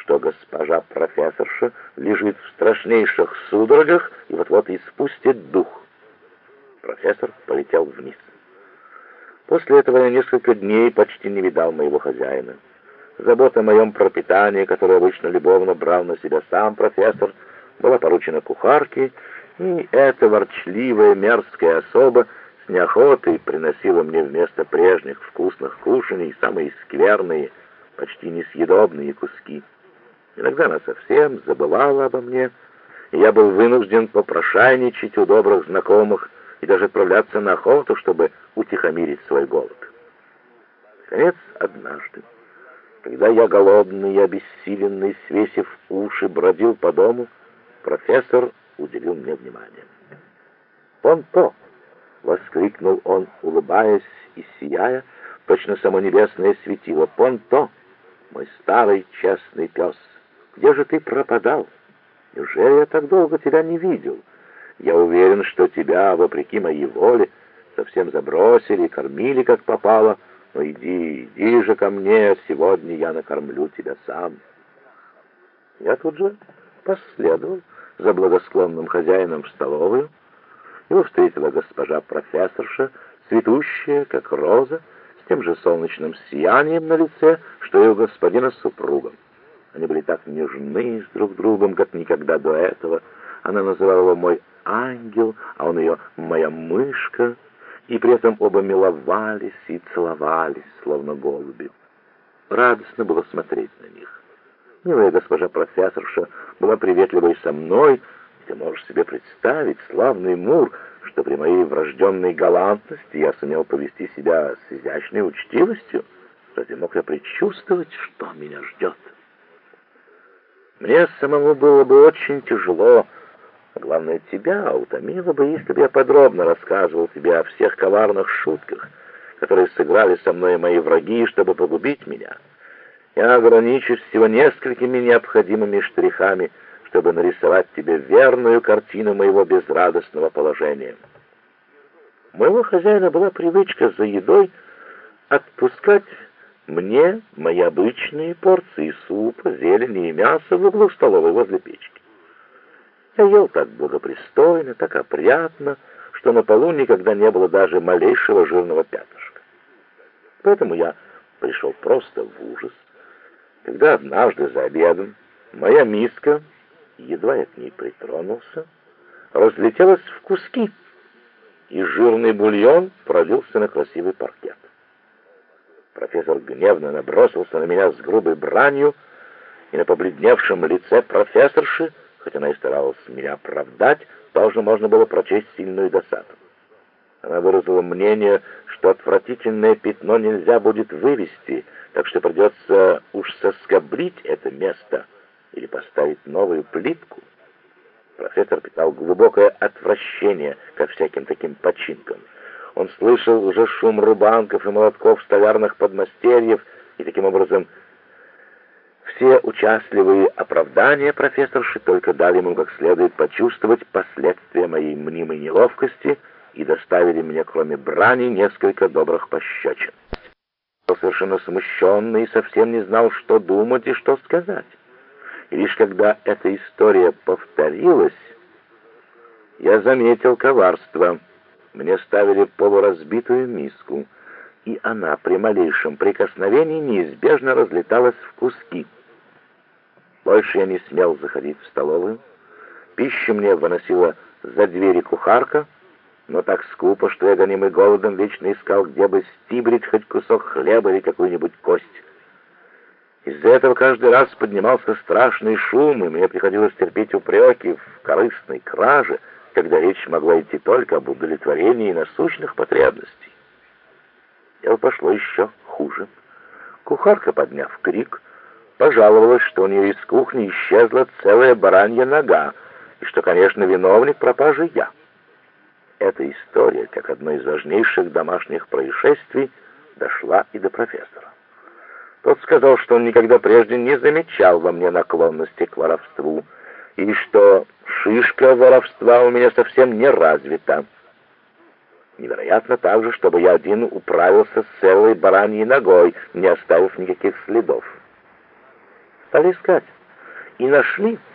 что госпожа профессорша лежит в страшнейших судорогах и вот-вот испустит дух. Профессор полетел вниз. После этого я несколько дней почти не видал моего хозяина. Забота о моем пропитании, которую обычно любовно брал на себя сам профессор, была поручена кухарке, и эта ворчливая мерзкая особа с неохотой приносила мне вместо прежних вкусных кушаний самые скверные, почти несъедобные куски. Иногда она совсем забывала обо мне, и я был вынужден попрошайничать у добрых знакомых и даже отправляться на охоту, чтобы утихомирить свой голод. Наконец, однажды, когда я, голодный и обессиленный, свесив уши, бродил по дому, профессор уделил мне внимание. «Понто!» — воскликнул он, улыбаясь и сияя, точно само небесное светило. «Понто, мой старый честный пес, где же ты пропадал? Неужели я так долго тебя не видел? Я уверен, что тебя, вопреки моей воле, совсем забросили, кормили как попало. Но иди же ко мне, сегодня я накормлю тебя сам». Я тут же последовал за благосклонным хозяином в столовую. Его встретила госпожа профессорша, цветущая, как роза, с тем же солнечным сиянием на лице, что и у господина с супругом. Они были так нежны с друг другом, как никогда до этого. Она называла его «мой ангел», а он ее «моя мышка», и при этом оба миловались и целовались, словно голуби. Радостно было смотреть на них. Милая госпожа профессорша была приветливой со мной. Ты можешь себе представить, славный Мур, что при моей врожденной галантности я сумел повести себя с изящной учтивостью. Разве мог я предчувствовать, что меня ждет? Мне самому было бы очень тяжело, а главное, тебя утомило бы, если бы я подробно рассказывал тебе о всех коварных шутках, которые сыграли со мной мои враги, чтобы погубить меня. Я ограничусь всего несколькими необходимыми штрихами, чтобы нарисовать тебе верную картину моего безрадостного положения. У моего хозяина была привычка за едой отпускать мне мои обычные порции супа, зелени и мяса в углу столовой возле печки. Я ел так благопристойно, так опрятно, что на полу никогда не было даже малейшего жирного пятнышка. Поэтому я пришел просто в ужас, когда однажды за обедом моя миска, едва я к ней притронулся, разлетелась в куски, и жирный бульон пролился на красивый паркет. Профессор гневно набросился на меня с грубой бранью, и на побледневшем лице профессорши, хоть она и старалась меня оправдать, тоже можно было прочесть сильную досаду. Она выразила мнение, что отвратительное пятно нельзя будет вывести, так что придется уж соскоблить это место или поставить новую плитку. Профессор питал глубокое отвращение ко всяким таким починкам. Он слышал уже шум рубанков и молотков столярных подмастерьев, и таким образом все участливые оправдания профессорши только дали ему как следует почувствовать последствия моей мнимой неловкости и доставили мне, кроме брани, несколько добрых пощечин. Я был совершенно смущенный и совсем не знал, что думать и что сказать. И лишь когда эта история повторилась, я заметил коварство. Мне ставили полуразбитую миску, и она при малейшем прикосновении неизбежно разлеталась в куски. Больше я не смел заходить в столовую. Пищу мне выносила за двери кухарка, но так скупо, что я, гонимый голодом, вечно искал, где бы стибрить хоть кусок хлеба или какую-нибудь кость. Из-за этого каждый раз поднимался страшный шум, и мне приходилось терпеть упреки в корыстной краже, когда речь могла идти только об удовлетворении насущных потребностей. Дело пошло еще хуже. Кухарка, подняв крик, пожаловалась, что у нее из кухни исчезла целая баранья нога, и что, конечно, виновник пропажи я. Эта история, как одно из важнейших домашних происшествий, дошла и до профессора. Тот сказал, что он никогда прежде не замечал во мне наклонности к воровству, и что шишка воровства у меня совсем не развита. Невероятно также, чтобы я один управился с целой бараньей ногой, не оставив никаких следов. Стали искать. И нашли